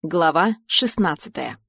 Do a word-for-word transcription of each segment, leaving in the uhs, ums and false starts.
Глава шестнадцатая.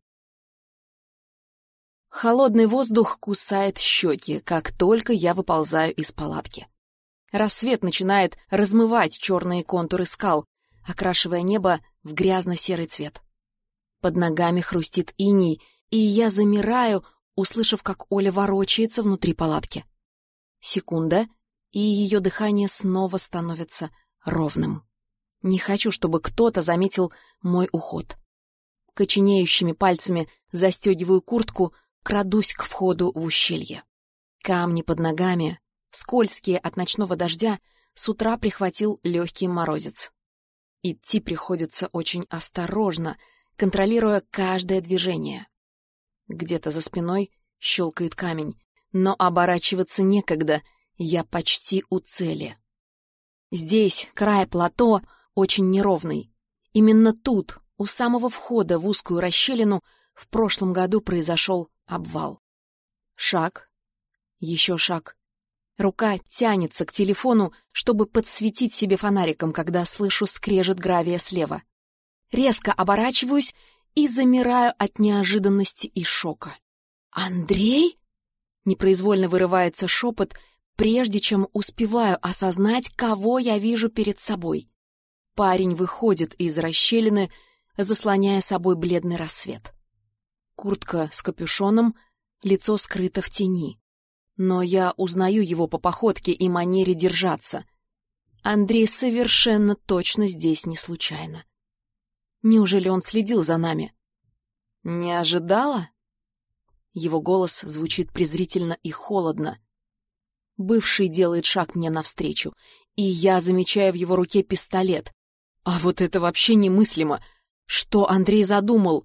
Холодный воздух кусает щеки, как только я выползаю из палатки. Рассвет начинает размывать черные контуры скал, окрашивая небо в грязно-серый цвет. Под ногами хрустит иней, и я замираю, услышав, как Оля ворочается внутри палатки. Секунда, и ее дыхание снова становится ровным. Не хочу, чтобы кто-то заметил мой уход. Коченеющими пальцами застегиваю куртку, крадусь к входу в ущелье. Камни под ногами, скользкие от ночного дождя, с утра прихватил легкий морозец. Идти приходится очень осторожно, контролируя каждое движение. Где-то за спиной щелкает камень, но оборачиваться некогда, я почти у цели. Здесь край плато очень неровный. Именно тут, у самого входа в узкую расщелину, в прошлом году произошел обвал. Шаг. Еще шаг. Рука тянется к телефону, чтобы подсветить себе фонариком, когда слышу скрежет гравия слева. Резко оборачиваюсь и замираю от неожиданности и шока. «Андрей?» Непроизвольно вырывается шепот, прежде чем успеваю осознать, кого я вижу перед собой. Парень выходит из расщелины, заслоняя собой бледный рассвет. Куртка с капюшоном, лицо скрыто в тени. Но я узнаю его по походке и манере держаться. Андрей совершенно точно здесь не случайно. Неужели он следил за нами? «Не ожидала?» Его голос звучит презрительно и холодно. Бывший делает шаг мне навстречу, и я замечаю в его руке пистолет. А вот это вообще немыслимо! Что Андрей задумал?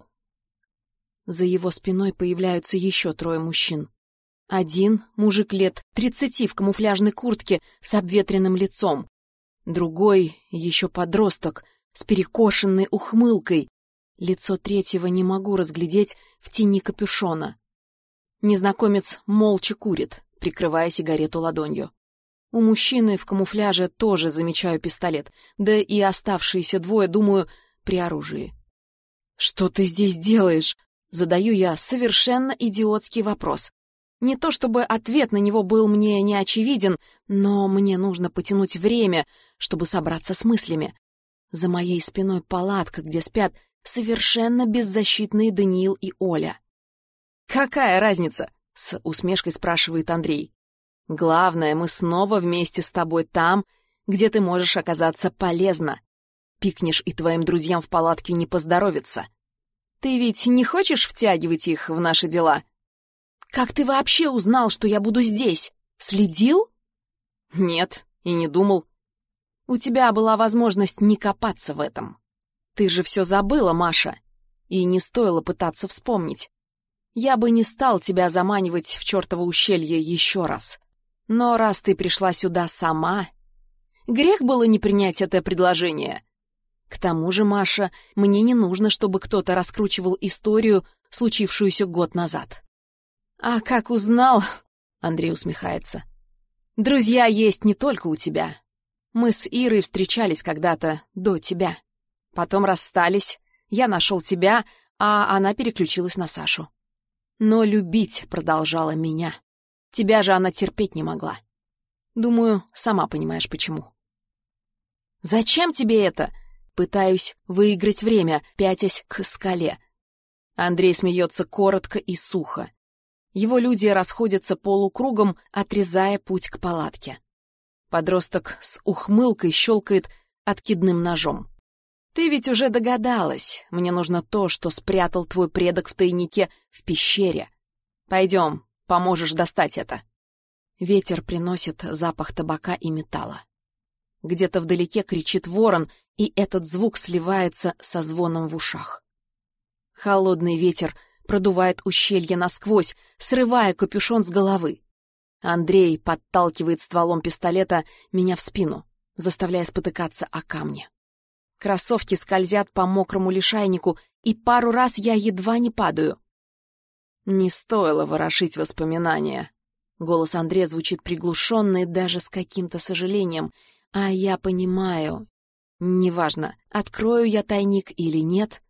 За его спиной появляются еще трое мужчин. Один — мужик лет тридцати в камуфляжной куртке с обветренным лицом. Другой — еще подросток с перекошенной ухмылкой. Лицо третьего не могу разглядеть в тени капюшона. Незнакомец молча курит, прикрывая сигарету ладонью. У мужчины в камуфляже тоже замечаю пистолет, да и оставшиеся двое, думаю, при оружии. «Что ты здесь делаешь?» — задаю я совершенно идиотский вопрос. Не то чтобы ответ на него был мне не очевиден, но мне нужно потянуть время, чтобы собраться с мыслями. За моей спиной палатка, где спят совершенно беззащитные Даниил и Оля. «Какая разница?» — с усмешкой спрашивает Андрей. «Главное, мы снова вместе с тобой там, где ты можешь оказаться полезна. Пикнешь, и твоим друзьям в палатке не поздоровится. Ты ведь не хочешь втягивать их в наши дела?» «Как ты вообще узнал, что я буду здесь? Следил?» «Нет, и не думал. У тебя была возможность не копаться в этом. Ты же все забыла, Маша, и не стоило пытаться вспомнить. Я бы не стал тебя заманивать в чертово ущелье еще раз. Но раз ты пришла сюда сама, грех было не принять это предложение. К тому же, Маша, мне не нужно, чтобы кто-то раскручивал историю, случившуюся год назад». «А как узнал?» — Андрей усмехается. «Друзья есть не только у тебя. Мы с Ирой встречались когда-то до тебя. Потом расстались, я нашел тебя, а она переключилась на Сашу. Но любить продолжала меня. Тебя же она терпеть не могла. Думаю, сама понимаешь, почему». «Зачем тебе это?» Пытаюсь выиграть время, пятясь к скале. Андрей смеется коротко и сухо. Его люди расходятся полукругом, отрезая путь к палатке. Подросток с ухмылкой щелкает откидным ножом. «Ты ведь уже догадалась. Мне нужно то, что спрятал твой предок в тайнике в пещере. Пойдем, поможешь достать это». Ветер приносит запах табака и металла. Где-то вдалеке кричит ворон, и этот звук сливается со звоном в ушах. Холодный ветер продувает ущелье насквозь, срывая капюшон с головы. Андрей подталкивает стволом пистолета меня в спину, заставляя спотыкаться о камни. Кроссовки скользят по мокрому лишайнику, и пару раз я едва не падаю. «Не стоило ворошить воспоминания». Голос Андрея звучит приглушенно и даже с каким-то сожалением. А я понимаю, неважно, открою я тайник или нет,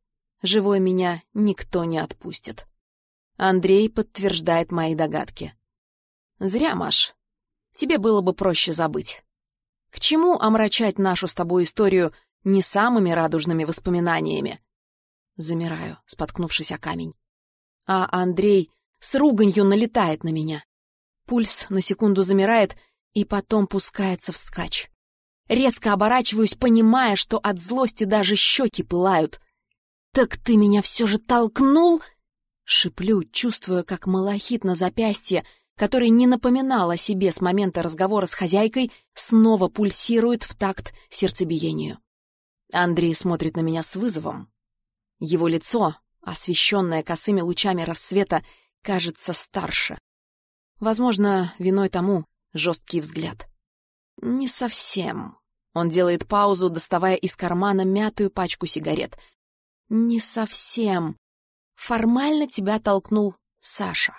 живой меня никто не отпустит. Андрей подтверждает мои догадки. Зря, Маш. Тебе было бы проще забыть. К чему омрачать нашу с тобой историю не самыми радужными воспоминаниями? Замираю, споткнувшись о камень. А Андрей с руганью налетает на меня. Пульс на секунду замирает и потом пускается вскачь. Резко оборачиваюсь, понимая, что от злости даже щеки пылают. «Так ты меня все же толкнул?» Шиплю, чувствуя, как малахит на запястье, который не напоминал о себе с момента разговора с хозяйкой, снова пульсирует в такт сердцебиению. Андрей смотрит на меня с вызовом. Его лицо, освещенное косыми лучами рассвета, кажется старше. Возможно, виной тому жесткий взгляд. Не совсем. Он делает паузу, доставая из кармана мятую пачку сигарет. Не совсем. Формально тебя толкнул Саша.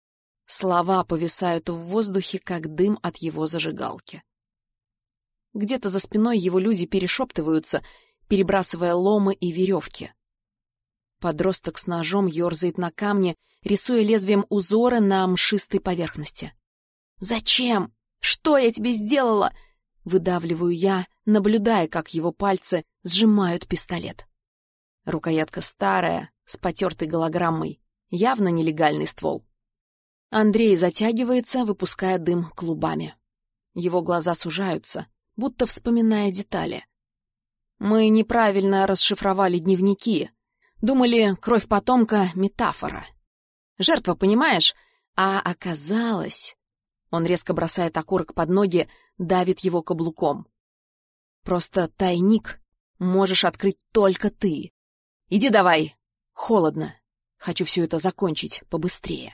Слова повисают в воздухе, как дым от его зажигалки. Где-то за спиной его люди перешептываются, перебрасывая ломы и веревки. Подросток с ножом ерзает на камне, рисуя лезвием узоры на мшистой поверхности. «Зачем? Что я тебе сделала?» — выдавливаю я, наблюдая, как его пальцы сжимают пистолет. Рукоятка старая, с потертой голограммой, явно нелегальный ствол. Андрей затягивается, выпуская дым клубами. Его глаза сужаются, будто вспоминая детали. Мы неправильно расшифровали дневники. Думали, кровь потомка — метафора. Жертва, понимаешь? А оказалось... Он резко бросает окурок под ноги, давит его каблуком. Просто тайник можешь открыть только ты. Иди давай. Холодно. Хочу все это закончить побыстрее.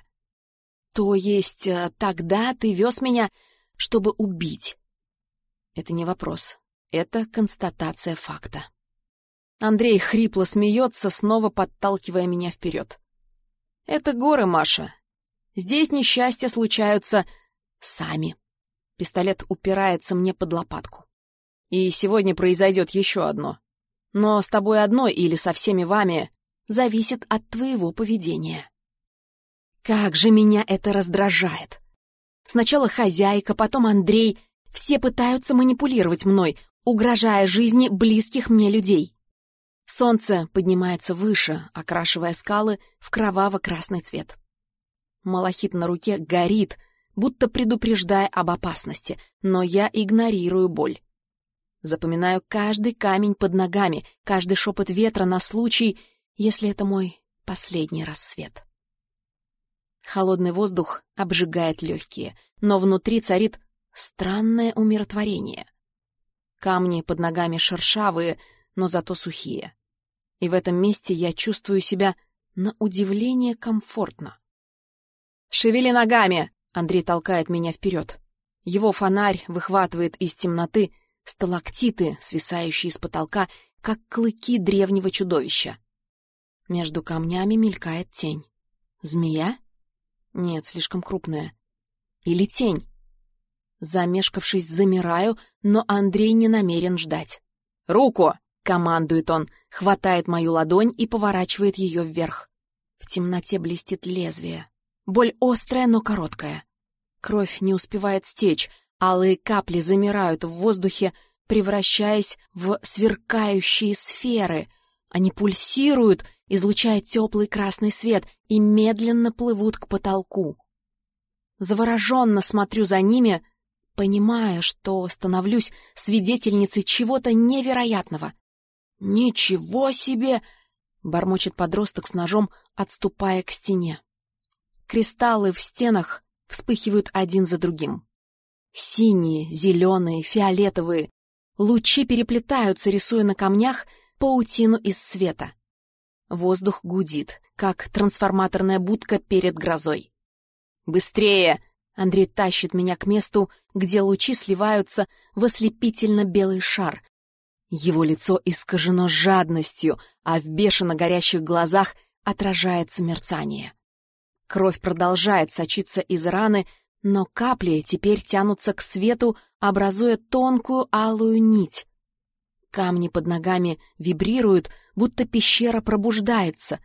То есть тогда ты вез меня, чтобы убить? Это не вопрос. Это констатация факта. Андрей хрипло смеется, снова подталкивая меня вперед. Это горы, Маша. Здесь несчастья случаются сами. Пистолет упирается мне под лопатку. И сегодня произойдет еще одно. Но с тобой одной или со всеми вами зависит от твоего поведения. Как же меня это раздражает. Сначала хозяйка, потом Андрей. Все пытаются манипулировать мной, угрожая жизни близких мне людей. Солнце поднимается выше, окрашивая скалы в кроваво-красный цвет. Малахит на руке горит, будто предупреждая об опасности, но я игнорирую боль. Запоминаю каждый камень под ногами, каждый шепот ветра на случай, если это мой последний рассвет. Холодный воздух обжигает легкие, но внутри царит странное умиротворение. Камни под ногами шершавые, но зато сухие. И в этом месте я чувствую себя на удивление комфортно. «Шевели ногами!» — Андрей толкает меня вперед. Его фонарь выхватывает из темноты сталактиты, свисающие с потолка, как клыки древнего чудовища. Между камнями мелькает тень. Змея? Нет, слишком крупная. Или тень? Замешкавшись, замираю, но Андрей не намерен ждать. «Руку!» — командует он, хватает мою ладонь и поворачивает ее вверх. В темноте блестит лезвие. Боль острая, но короткая. Кровь не успевает стечь, алые капли замирают в воздухе, превращаясь в сверкающие сферы. Они пульсируют, излучая теплый красный свет, и медленно плывут к потолку. Завороженно смотрю за ними, понимая, что становлюсь свидетельницей чего-то невероятного. «Ничего себе!» — бормочет подросток с ножом, отступая к стене. Кристаллы в стенах вспыхивают один за другим. Синие, зеленые, фиолетовые. Лучи переплетаются, рисуя на камнях паутину из света. Воздух гудит, как трансформаторная будка перед грозой. «Быстрее!» — Андрей тащит меня к месту, где лучи сливаются в ослепительно-белый шар. Его лицо искажено жадностью, а в бешено горящих глазах отражается мерцание. Кровь продолжает сочиться из раны, но капли теперь тянутся к свету, образуя тонкую алую нить. Камни под ногами вибрируют, будто пещера пробуждается.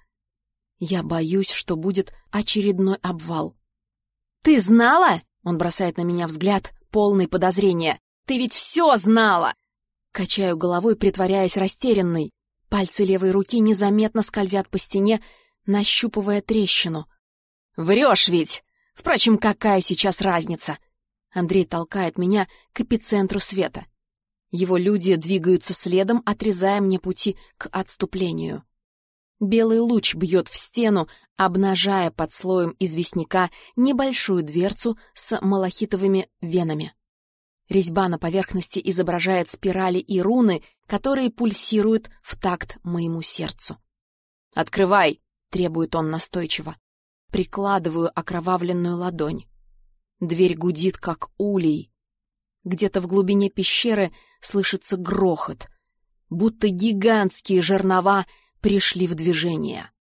Я боюсь, что будет очередной обвал. «Ты знала?» — он бросает на меня взгляд, полный подозрения. «Ты ведь все знала!» Качаю головой, притворяясь растерянной. Пальцы левой руки незаметно скользят по стене, нащупывая трещину. «Врешь ведь! Впрочем, какая сейчас разница?» Андрей толкает меня к эпицентру света. Его люди двигаются следом, отрезая мне пути к отступлению. Белый луч бьет в стену, обнажая под слоем известняка небольшую дверцу с малахитовыми венами. Резьба на поверхности изображает спирали и руны, которые пульсируют в такт моему сердцу. «Открывай!» — требует он настойчиво. Прикладываю окровавленную ладонь. Дверь гудит, как улей. Где-то в глубине пещеры слышится грохот, будто гигантские жернова пришли в движение.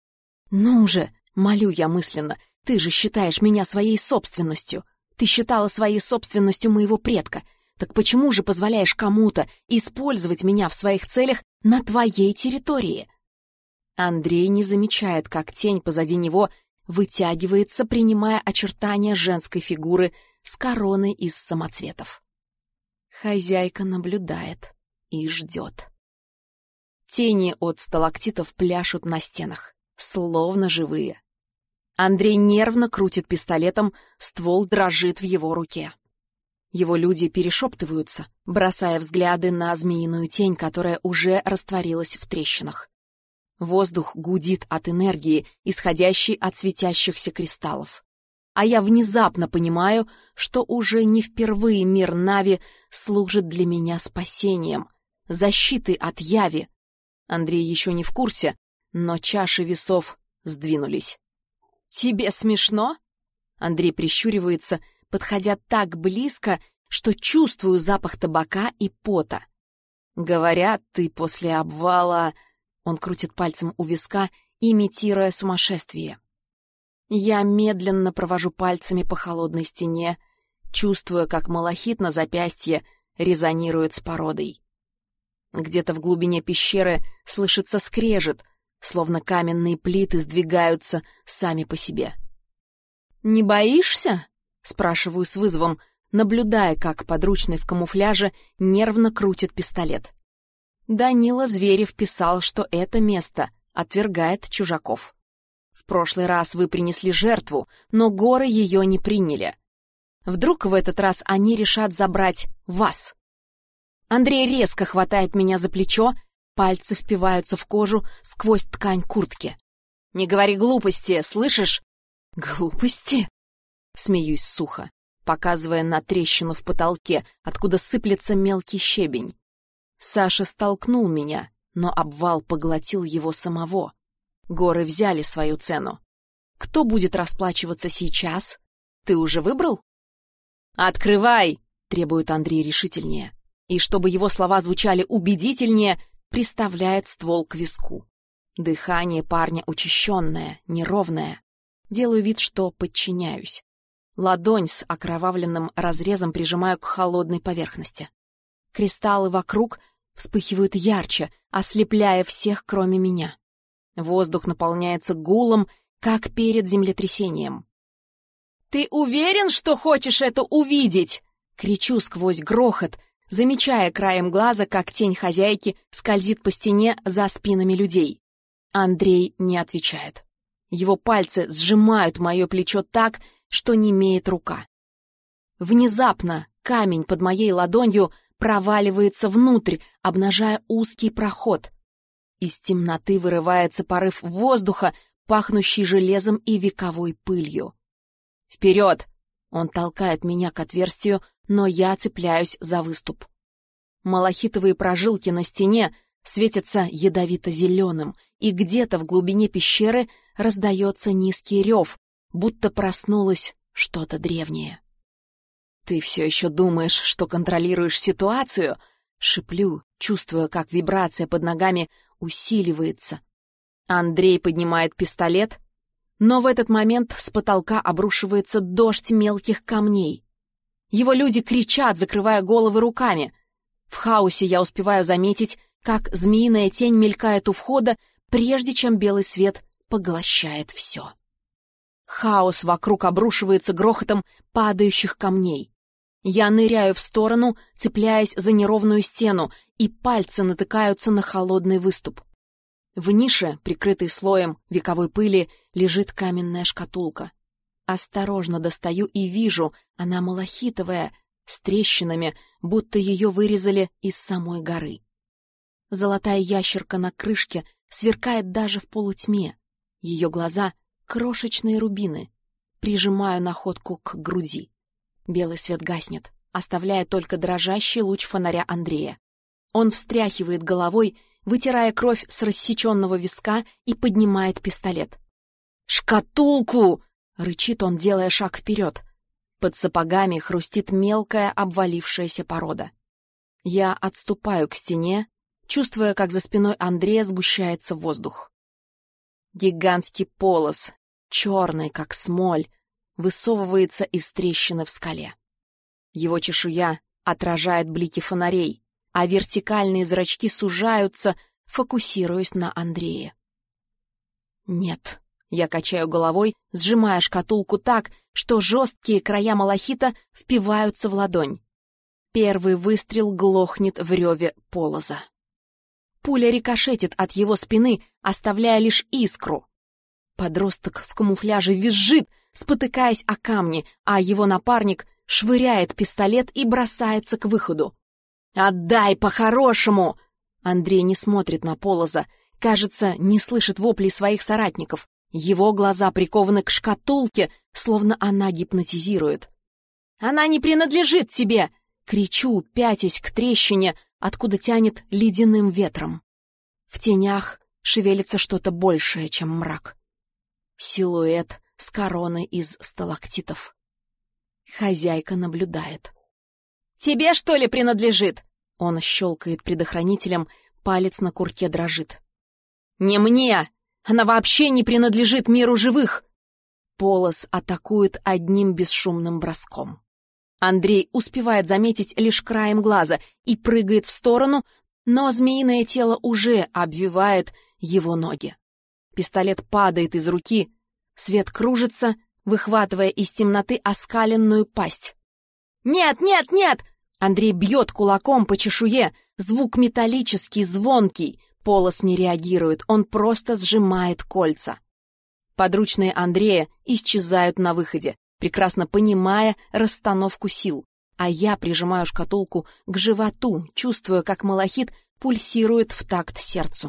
«Ну же!» — молю я мысленно. «Ты же считаешь меня своей собственностью. Ты считала своей собственностью моего предка. Так почему же позволяешь кому-то использовать меня в своих целях на твоей территории?» Андрей не замечает, как тень позади него вытягивается, принимая очертания женской фигуры с короной из самоцветов. Хозяйка наблюдает и ждет. Тени от сталактитов пляшут на стенах, словно живые. Андрей нервно крутит пистолетом, ствол дрожит в его руке. Его люди перешептываются, бросая взгляды на змеиную тень, которая уже растворилась в трещинах. Воздух гудит от энергии, исходящей от светящихся кристаллов. А я внезапно понимаю, что уже не впервые мир Нави служит для меня спасением, защитой от яви. Андрей еще не в курсе, но чаши весов сдвинулись. «Тебе смешно?» Андрей прищуривается, подходя так близко, что чувствую запах табака и пота. «Говорят, ты после обвала...» Он крутит пальцем у виска, имитируя сумасшествие. Я медленно провожу пальцами по холодной стене, чувствуя, как малахит на запястье резонирует с породой. Где-то в глубине пещеры слышится скрежет, словно каменные плиты сдвигаются сами по себе. «Не боишься?» — спрашиваю с вызовом, наблюдая, как подручный в камуфляже нервно крутит пистолет. Данила Зверев писал, что это место отвергает чужаков. В прошлый раз вы принесли жертву, но горы ее не приняли. Вдруг в этот раз они решат забрать вас? Андрей резко хватает меня за плечо, пальцы впиваются в кожу сквозь ткань куртки. «Не говори глупости, слышишь?» «Глупости?» Смеюсь сухо, показывая на трещину в потолке, откуда сыплется мелкий щебень. Саша столкнул меня, но обвал поглотил его самого. Горы взяли свою цену. Кто будет расплачиваться сейчас? Ты уже выбрал? «Открывай!» — требует Андрей решительнее. И чтобы его слова звучали убедительнее, приставляет ствол к виску. Дыхание парня учащенное, неровное. Делаю вид, что подчиняюсь. Ладонь с окровавленным разрезом прижимаю к холодной поверхности. Кристаллы вокруг вспыхивают ярче, ослепляя всех, кроме меня. Воздух наполняется гулом, как перед землетрясением. «Ты уверен, что хочешь это увидеть?» Кричу сквозь грохот, замечая краем глаза, как тень хозяйки скользит по стене за спинами людей. Андрей не отвечает. Его пальцы сжимают мое плечо так, что немеет рука. Внезапно камень под моей ладонью проваливается внутрь, обнажая узкий проход. Из темноты вырывается порыв воздуха, пахнущий железом и вековой пылью. «Вперед!» Он толкает меня к отверстию, но я цепляюсь за выступ. Малахитовые прожилки на стене светятся ядовито-зеленым, и где-то в глубине пещеры раздается низкий рев, будто проснулось что-то древнее. «Ты все еще думаешь, что контролируешь ситуацию?» — шиплю, чувствуя, как вибрация под ногами усиливается. Андрей поднимает пистолет, но в этот момент с потолка обрушивается дождь мелких камней. Его люди кричат, закрывая головы руками. В хаосе я успеваю заметить, как змеиная тень мелькает у входа, прежде чем белый свет поглощает все. Хаос вокруг обрушивается грохотом падающих камней. Я ныряю в сторону, цепляясь за неровную стену, и пальцы натыкаются на холодный выступ. В нише, прикрытой слоем вековой пыли, лежит каменная шкатулка. Осторожно достаю и вижу, она малахитовая, с трещинами, будто ее вырезали из самой горы. Золотая ящерка на крышке сверкает даже в полутьме. Ее глаза — крошечные рубины. Прижимаю находку к груди. Белый свет гаснет, оставляя только дрожащий луч фонаря Андрея. Он встряхивает головой, вытирая кровь с рассеченного виска, и поднимает пистолет. «Шкатулку!» — рычит он, делая шаг вперед. Под сапогами хрустит мелкая обвалившаяся порода. Я отступаю к стене, чувствуя, как за спиной Андрея сгущается воздух. Гигантский полос, черный, как смоль, высовывается из трещины в скале. Его чешуя отражает блики фонарей, а вертикальные зрачки сужаются, фокусируясь на Андрее. «Нет», — я качаю головой, сжимая шкатулку так, что жесткие края малахита впиваются в ладонь. Первый выстрел глохнет в реве полоза. Пуля рикошетит от его спины, оставляя лишь искру. Подросток в камуфляже визжит, спотыкаясь о камни, а его напарник швыряет пистолет и бросается к выходу. «Отдай по-хорошему!» Андрей не смотрит на Полоза, кажется, не слышит воплей своих соратников. Его глаза прикованы к шкатулке, словно она гипнотизирует. «Она не принадлежит тебе!» — кричу, пятясь к трещине, откуда тянет ледяным ветром. В тенях шевелится что-то большее, чем мрак. Силуэт с короной из сталактитов. Хозяйка наблюдает. «Тебе, что ли, принадлежит?» Он щелкает предохранителем, палец на курке дрожит. «Не мне! Она вообще не принадлежит миру живых!» Полос атакует одним бесшумным броском. Андрей успевает заметить лишь краем глаза и прыгает в сторону, но змеиное тело уже обвивает его ноги. Пистолет падает из руки, свет кружится, выхватывая из темноты оскаленную пасть. «Нет, нет, нет!» Андрей бьет кулаком по чешуе, звук металлический, звонкий. Полос не реагирует, он просто сжимает кольца. Подручные Андрея исчезают на выходе, прекрасно понимая расстановку сил, а я прижимаю шкатулку к животу, чувствуя, как малахит пульсирует в такт сердцу.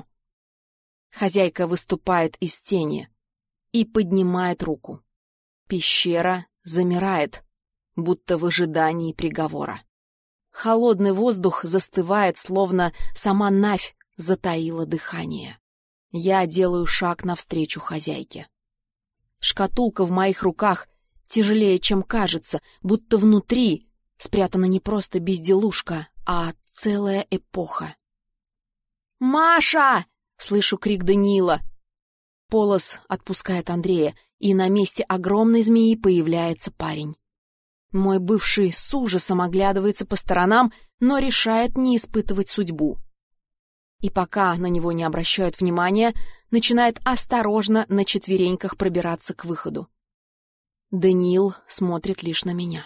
Хозяйка выступает из тени и поднимает руку. Пещера замирает, будто в ожидании приговора. Холодный воздух застывает, словно сама Навь затаила дыхание. Я делаю шаг навстречу хозяйке. Шкатулка в моих руках тяжелее, чем кажется, будто внутри спрятана не просто безделушка, а целая эпоха. «Маша!» — слышу крик Даниила. Полос отпускает Андрея, и на месте огромной змеи появляется парень. Мой бывший с ужасом оглядывается по сторонам, но решает не испытывать судьбу. И пока на него не обращают внимания, начинает осторожно на четвереньках пробираться к выходу. Даниил смотрит лишь на меня.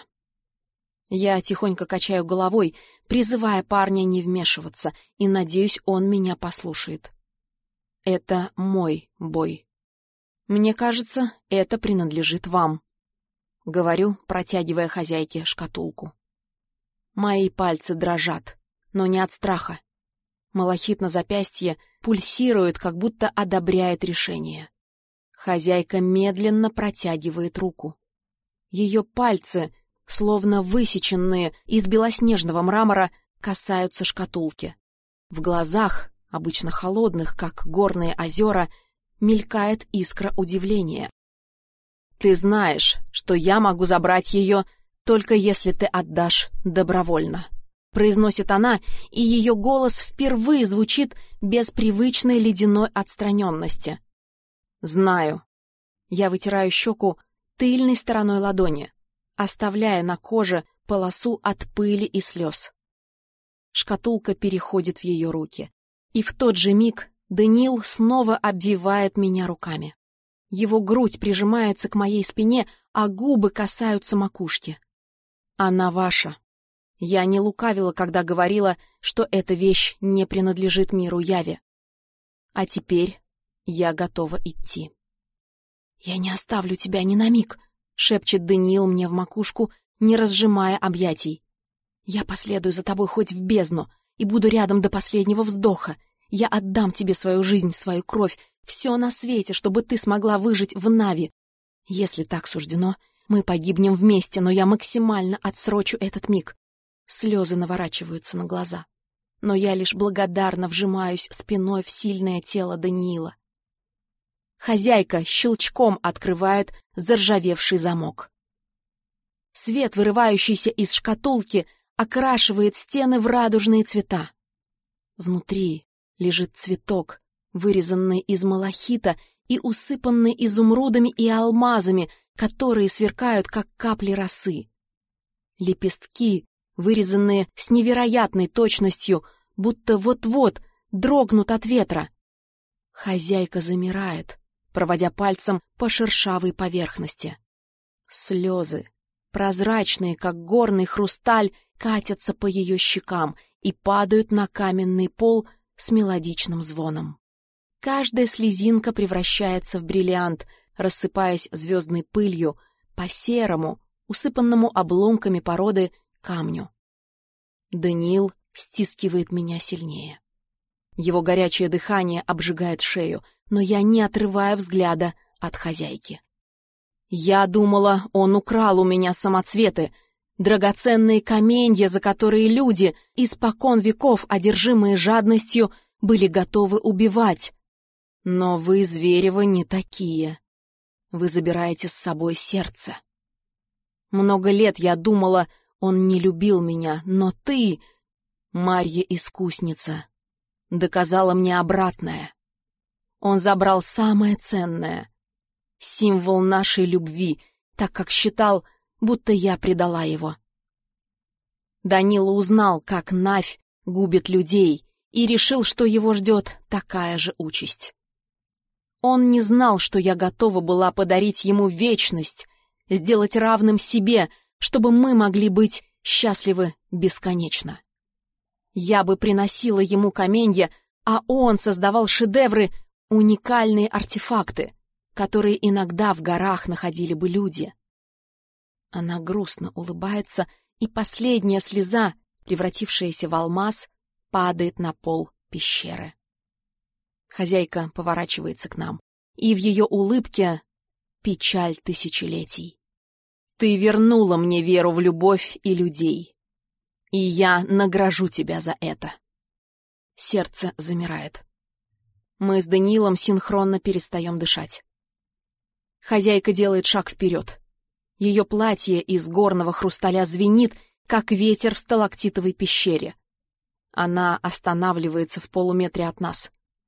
Я тихонько качаю головой, призывая парня не вмешиваться, и надеюсь, он меня послушает. Это мой бой. Мне кажется, это принадлежит вам. Говорю, протягивая хозяйке шкатулку. Мои пальцы дрожат, но не от страха. Малахит на запястье пульсирует, как будто одобряет решение. Хозяйка медленно протягивает руку. Ее пальцы, словно высеченные из белоснежного мрамора, касаются шкатулки. В глазах, обычно холодных, как горные озера, мелькает искра удивления. «Ты знаешь, что я могу забрать ее, только если ты отдашь добровольно», — произносит она, и ее голос впервые звучит без привычной ледяной отстраненности. «Знаю». Я вытираю щеку тыльной стороной ладони, оставляя на коже полосу от пыли и слез. шкатулка переходит в ее руки. И в тот же миг Даниил снова обвивает меня руками. Его грудь прижимается к моей спине, а губы касаются макушки. Она ваша. Я не лукавила, когда говорила, что эта вещь не принадлежит миру Яви. А теперь я готова идти. «Я не оставлю тебя ни на миг», — шепчет Даниил мне в макушку, не разжимая объятий. «Я последую за тобой хоть в бездну и буду рядом до последнего вздоха. Я отдам тебе свою жизнь, свою кровь, все на свете, чтобы ты смогла выжить в Нави. Если так суждено, мы погибнем вместе, но я максимально отсрочу этот миг». Слезы наворачиваются на глаза, но я лишь благодарно вжимаюсь спиной в сильное тело Даниила. Хозяйка щелчком открывает заржавевший замок. Свет, вырывающийся из шкатулки, окрашивает стены в радужные цвета. Внутри лежит цветок, вырезанный из малахита и усыпанный изумрудами и алмазами, которые сверкают, как капли росы. Лепестки, вырезанные с невероятной точностью, будто вот-вот дрогнут от ветра. Хозяйка замирает, проводя пальцем по шершавой поверхности. Слезы, прозрачные, как горный хрусталь, катятся по ее щекам и падают на каменный пол с мелодичным звоном. Каждая слезинка превращается в бриллиант, рассыпаясь звездной пылью по серому, усыпанному обломками породы, камню. Даниил стискивает меня сильнее. Его горячее дыхание обжигает шею, но я не отрываю взгляда от хозяйки. Я думала, он украл у меня самоцветы, драгоценные каменья, за которые люди, испокон веков одержимые жадностью, были готовы убивать. Но вы, Зверева, не такие. Вы забираете с собой сердце. Много лет я думала, он не любил меня, но ты, Марья-искусница, доказала мне обратное. Он забрал самое ценное, символ нашей любви, так как считал, будто я предала его. Данила узнал, как Навь губит людей, и решил, что его ждет такая же участь. Он не знал, что я готова была подарить ему вечность, сделать равным себе, чтобы мы могли быть счастливы бесконечно. Я бы приносила ему каменья, а он создавал шедевры, уникальные артефакты, которые иногда в горах находили бы люди. Она грустно улыбается, и последняя слеза, превратившаяся в алмаз, падает на пол пещеры. Хозяйка поворачивается к нам, и в ее улыбке печаль тысячелетий. Ты вернула мне веру в любовь и людей, и я награжу тебя за это. Сердце замирает. Мы с Даниилом синхронно перестаем дышать. Хозяйка делает шаг вперед. Ее платье из горного хрусталя звенит, как ветер в сталактитовой пещере. Она останавливается в полуметре от нас.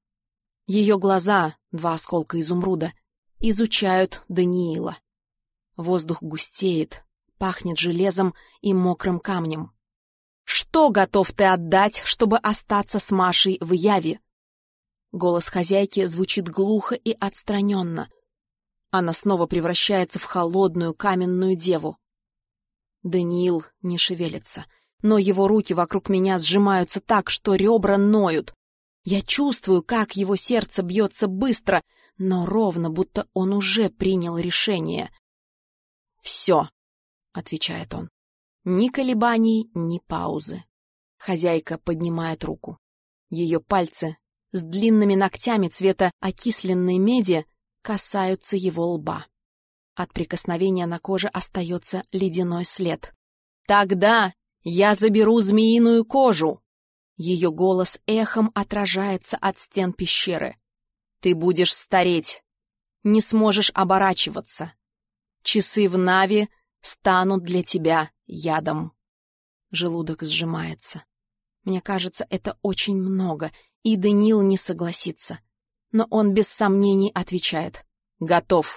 Ее глаза, два осколка изумруда, изучают Даниила. Воздух густеет, пахнет железом и мокрым камнем. Что готов ты отдать, чтобы остаться с Машей в Яве? Голос хозяйки звучит глухо и отстраненно. Она снова превращается в холодную каменную деву. Даниил не шевелится, но его руки вокруг меня сжимаются так, что ребра ноют. Я чувствую, как его сердце бьется быстро, но ровно, будто он уже принял решение. «Все», — отвечает он. Ни колебаний, ни паузы. Хозяйка поднимает руку. Ее пальцы с длинными ногтями цвета окисленной меди касаются его лба. От прикосновения на коже остается ледяной след. «Тогда я заберу змеиную кожу!» Ее голос эхом отражается от стен пещеры. «Ты будешь стареть, не сможешь оборачиваться. Часы в Нави станут для тебя ядом». Желудок сжимается. Мне кажется, это очень много, и Даниил не согласится. Но он без сомнений отвечает: «Готов».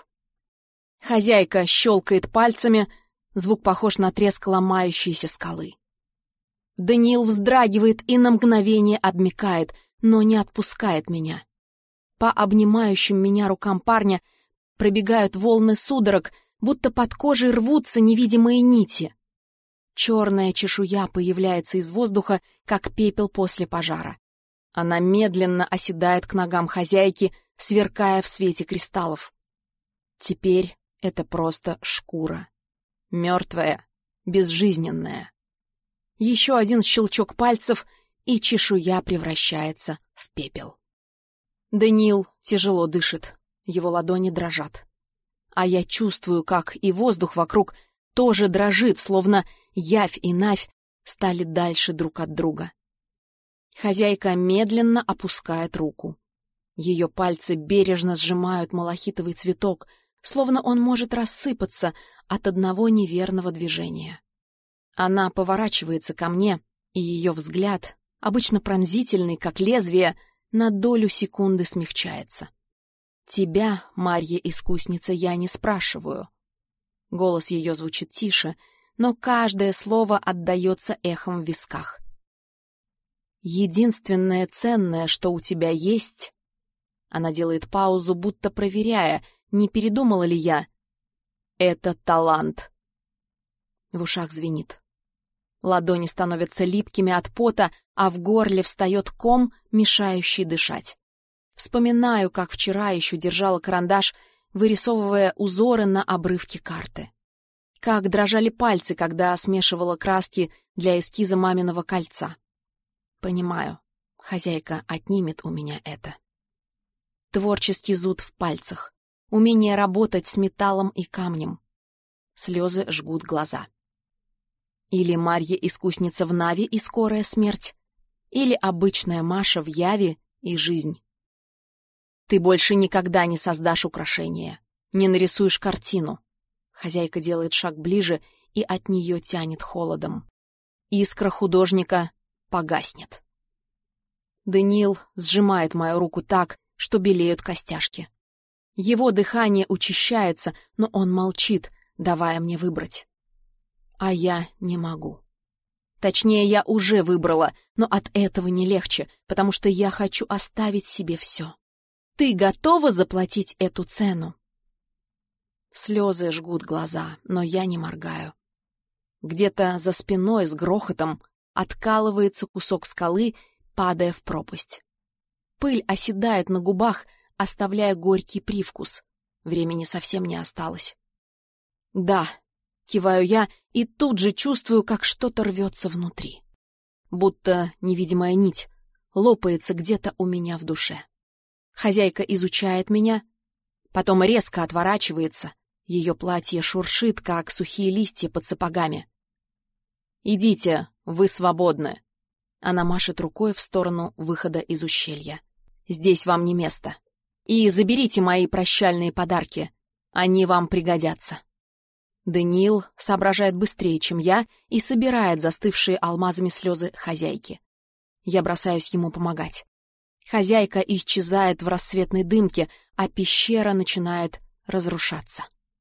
Хозяйка щелкает пальцами, звук похож на треск ломающейся скалы. Даниил вздрагивает и на мгновение обмякает, но не отпускает меня. По обнимающим меня рукам парня пробегают волны судорог, будто под кожей рвутся невидимые нити. Черная чешуя появляется из воздуха, как пепел после пожара. Она медленно оседает к ногам хозяйки, сверкая в свете кристаллов. Теперь это просто шкура. Мертвая, безжизненная. Еще один щелчок пальцев, и чешуя превращается в пепел. Даниил тяжело дышит, его ладони дрожат. А я чувствую, как и воздух вокруг тоже дрожит, словно явь и навь стали дальше друг от друга. Хозяйка медленно опускает руку. Ее пальцы бережно сжимают малахитовый цветок, словно он может рассыпаться от одного неверного движения. Она поворачивается ко мне, и ее взгляд, обычно пронзительный, как лезвие, на долю секунды смягчается. «Тебя, Марья-искусница, я не спрашиваю». Голос ее звучит тише, но каждое слово отдается эхом в висках. «Единственное ценное, что у тебя есть...» Она делает паузу, будто проверяя, не передумала ли я. «Это талант». В ушах звенит. Ладони становятся липкими от пота, а в горле встает ком, мешающий дышать. Вспоминаю, как вчера еще держала карандаш, вырисовывая узоры на обрывке карты. Как дрожали пальцы, когда смешивала краски для эскиза маминого кольца. Понимаю, хозяйка отнимет у меня это. Творческий зуд в пальцах, умение работать с металлом и камнем. Слезы жгут глаза. Или Марья-искусница в Нави и скорая смерть, или обычная Маша в Яве и жизнь. Ты больше никогда не создашь украшение, не нарисуешь картину. Хозяйка делает шаг ближе, и от нее тянет холодом. Искра художника погаснет. Даниил сжимает мою руку так, что белеют костяшки. Его дыхание учащается, но он молчит, давая мне выбрать. А я не могу. Точнее, я уже выбрала, но от этого не легче, потому что я хочу оставить себе все. Ты готова заплатить эту цену? Слезы жгут глаза, но я не моргаю. Где-то за спиной с грохотом откалывается кусок скалы, падая в пропасть. Пыль оседает на губах, оставляя горький привкус. Времени совсем не осталось. Да, киваю я и тут же чувствую, как что-то рвется внутри. Будто невидимая нить лопается где-то у меня в душе. Хозяйка изучает меня, потом резко отворачивается. Ее платье шуршит, как сухие листья под сапогами. «Идите, вы свободны». Она машет рукой в сторону выхода из ущелья. «Здесь вам не место. И заберите мои прощальные подарки. Они вам пригодятся». Даниил соображает быстрее, чем я, и собирает застывшие алмазами слезы хозяйки. Я бросаюсь ему помогать. Хозяйка исчезает в рассветной дымке, а пещера начинает разрушаться.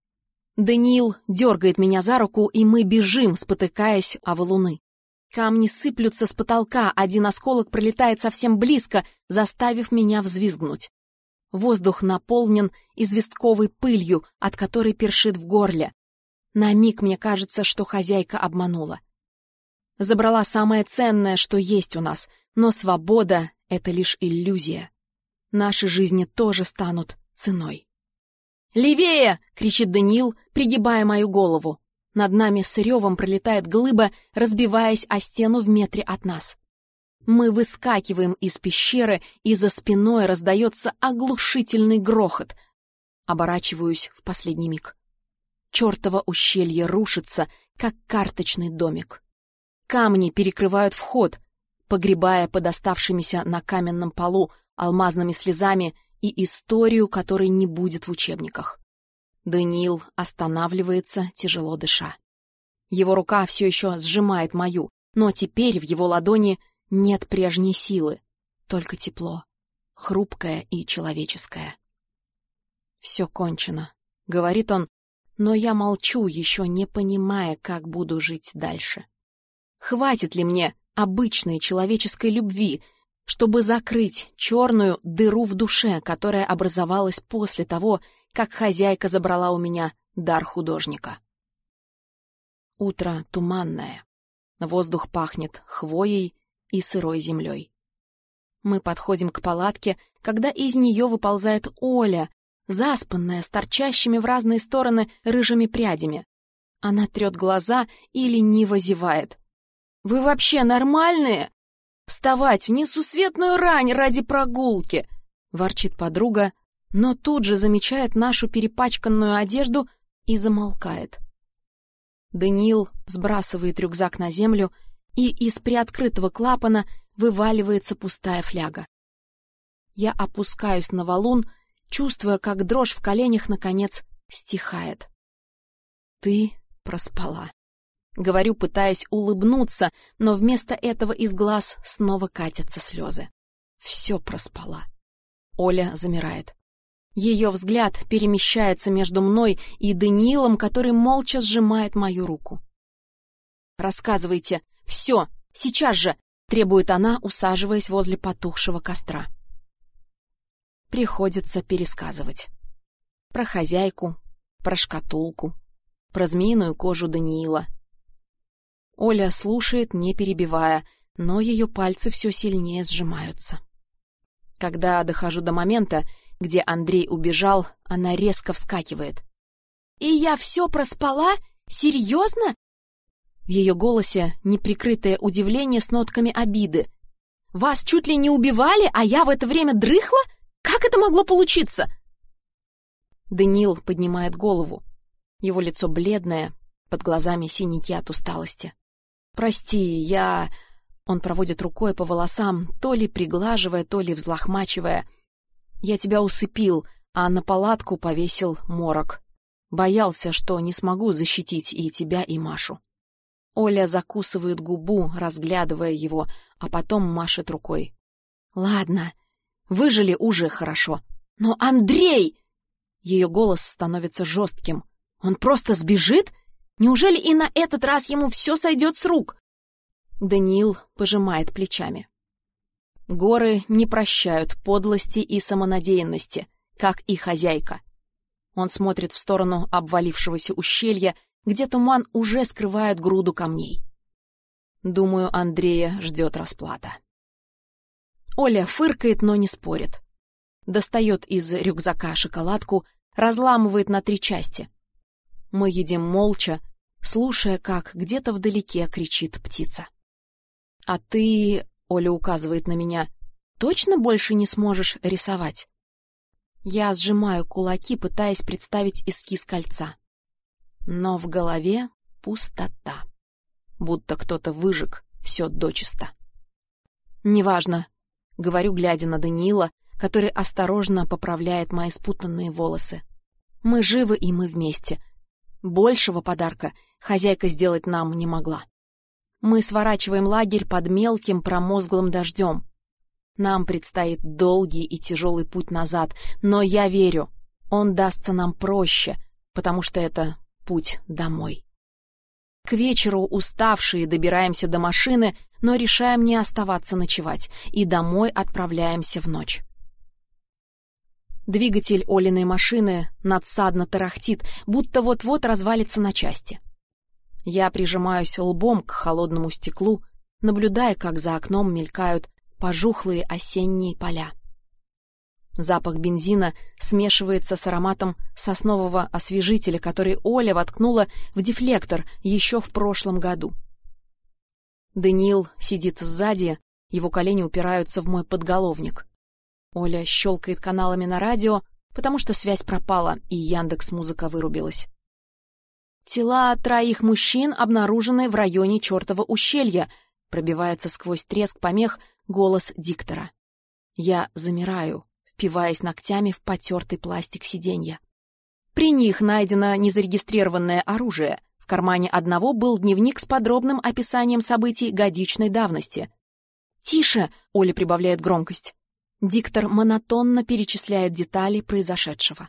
Даниил дергает меня за руку, и мы бежим, спотыкаясь о валуны. Камни сыплются с потолка, один осколок пролетает совсем близко, заставив меня взвизгнуть. Воздух наполнен известковой пылью, от которой першит в горле. На миг мне кажется, что хозяйка обманула. Забрала самое ценное, что есть у нас, но свобода — это лишь иллюзия. Наши жизни тоже станут ценой. «Левее!» — кричит Даниил, пригибая мою голову. Над нами с ревом пролетает глыба, разбиваясь о стену в метре от нас. Мы выскакиваем из пещеры, и за спиной раздается оглушительный грохот. Оборачиваюсь в последний миг. Чёртово ущелье рушится, как карточный домик. Камни перекрывают вход, погребая под оставшимися на каменном полу алмазными слезами и историю, которой не будет в учебниках. Даниил останавливается, тяжело дыша. Его рука все еще сжимает мою, но теперь в его ладони нет прежней силы, только тепло, хрупкое и человеческое. «Все кончено», — говорит он, но я молчу, еще не понимая, как буду жить дальше. Хватит ли мне обычной человеческой любви, чтобы закрыть черную дыру в душе, которая образовалась после того, как хозяйка забрала у меня дар художника. Утро туманное. Воздух пахнет хвоей и сырой землей. Мы подходим к палатке, когда из нее выползает Оля, заспанная, с торчащими в разные стороны рыжими прядями. Она трет глаза и лениво зевает. «Вы вообще нормальные? Вставать в несусветную рань ради прогулки!» — ворчит подруга, но тут же замечает нашу перепачканную одежду и замолкает. Даниил сбрасывает рюкзак на землю, и из приоткрытого клапана вываливается пустая фляга. Я опускаюсь на валун, чувствуя, как дрожь в коленях наконец стихает. «Ты проспала», — говорю, пытаясь улыбнуться, но вместо этого из глаз снова катятся слезы. «Все проспала». Оля замирает. Ее взгляд перемещается между мной и Даниилом, который молча сжимает мою руку. «Рассказывайте! Все! Сейчас же!» — требует она, усаживаясь возле потухшего костра. Приходится пересказывать. Про хозяйку, про шкатулку, про змеиную кожу Даниила. Оля слушает, не перебивая, но ее пальцы все сильнее сжимаются. Когда дохожу до момента, где Андрей убежал, она резко вскакивает. «И я все проспала? Серьезно?» В ее голосе неприкрытое удивление с нотками обиды. «Вас чуть ли не убивали, а я в это время дрыхла? Как это могло получиться?» Даниил поднимает голову. Его лицо бледное, под глазами синяки от усталости. «Прости, я...» Он проводит рукой по волосам, то ли приглаживая, то ли взлохмачивая. «Я тебя усыпил, а на палатку повесил морок. Боялся, что не смогу защитить и тебя, и Машу». Оля закусывает губу, разглядывая его, а потом машет рукой. «Ладно, выжили уже хорошо. Но Андрей!» Ее голос становится жестким. «Он просто сбежит? Неужели и на этот раз ему все сойдет с рук?» Даниил пожимает плечами. Горы не прощают подлости и самонадеянности, как и хозяйка. Он смотрит в сторону обвалившегося ущелья, где туман уже скрывает груду камней. Думаю, Андрея ждет расплата. Оля фыркает, но не спорит. Достает из рюкзака шоколадку, разламывает на три части. Мы едим молча, слушая, как где-то вдалеке кричит птица. «А ты...» — Оля указывает на меня. «Точно больше не сможешь рисовать?» Я сжимаю кулаки, пытаясь представить эскиз кольца. Но в голове пустота. Будто кто-то выжег все дочисто. «Неважно», — говорю, глядя на Даниила, который осторожно поправляет мои спутанные волосы. «Мы живы, и мы вместе. Большего подарка хозяйка сделать нам не могла. Мы сворачиваем лагерь под мелким промозглым дождем. Нам предстоит долгий и тяжелый путь назад, но я верю, он дастся нам проще, потому что это путь домой. К вечеру уставшие добираемся до машины, но решаем не оставаться ночевать, и домой отправляемся в ночь. Двигатель Олиной машины надсадно тарахтит, будто вот-вот развалится на части. Я прижимаюсь лбом к холодному стеклу, наблюдая, как за окном мелькают пожухлые осенние поля. Запах бензина смешивается с ароматом соснового освежителя, который Оля воткнула в дефлектор еще в прошлом году. Даниил сидит сзади, его колени упираются в мой подголовник. Оля щелкает каналами на радио, потому что связь пропала, и Яндекс.Музыка вырубилась. «Тела троих мужчин обнаружены в районе чертова ущелья», пробивается сквозь треск помех голос диктора. Я замираю, впиваясь ногтями в потертый пластик сиденья. При них найдено незарегистрированное оружие. В кармане одного был дневник с подробным описанием событий годичной давности. «Тише!» — Оля прибавляет громкость. Диктор монотонно перечисляет детали произошедшего.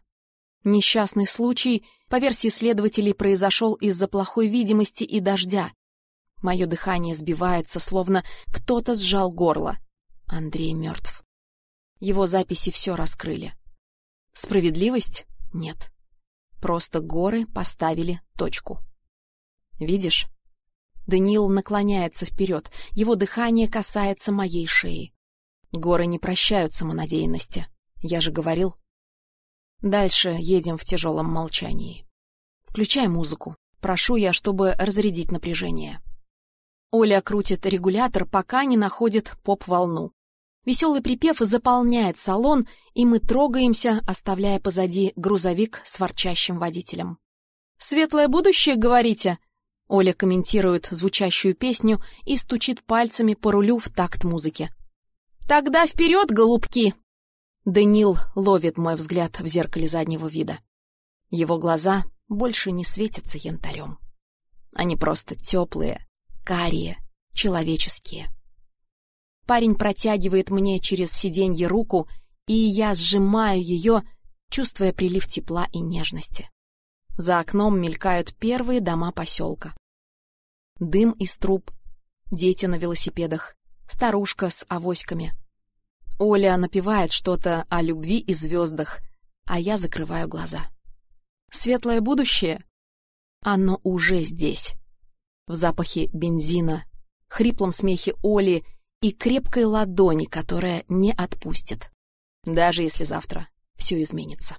Несчастный случай, по версии следователей, произошел из-за плохой видимости и дождя. Мое дыхание сбивается, словно кто-то сжал горло. Андрей мертв. Его записи все раскрыли. Справедливость? Нет. Просто горы поставили точку. Видишь? Даниил наклоняется вперед. Его дыхание касается моей шеи. Горы не прощают самонадеянности. Я же говорил. Дальше едем в тяжелом молчании. Включай музыку. Прошу я, чтобы разрядить напряжение. Оля крутит регулятор, пока не находит поп-волну. Веселый припев заполняет салон, и мы трогаемся, оставляя позади грузовик с ворчащим водителем. «Светлое будущее, говорите?» Оля комментирует звучащую песню и стучит пальцами по рулю в такт музыки. «Тогда вперед, голубки!» Даниил ловит мой взгляд в зеркале заднего вида. Его глаза больше не светятся янтарем. Они просто теплые, карие, человеческие. Парень протягивает мне через сиденье руку, и я сжимаю ее, чувствуя прилив тепла и нежности. За окном мелькают первые дома поселка. Дым из труб, дети на велосипедах, старушка с авоськами. Оля напевает что-то о любви и звездах, а я закрываю глаза. Светлое будущее? Оно уже здесь. В запахе бензина, хриплом смехе Оли и крепкой ладони, которая не отпустит, даже если завтра все изменится.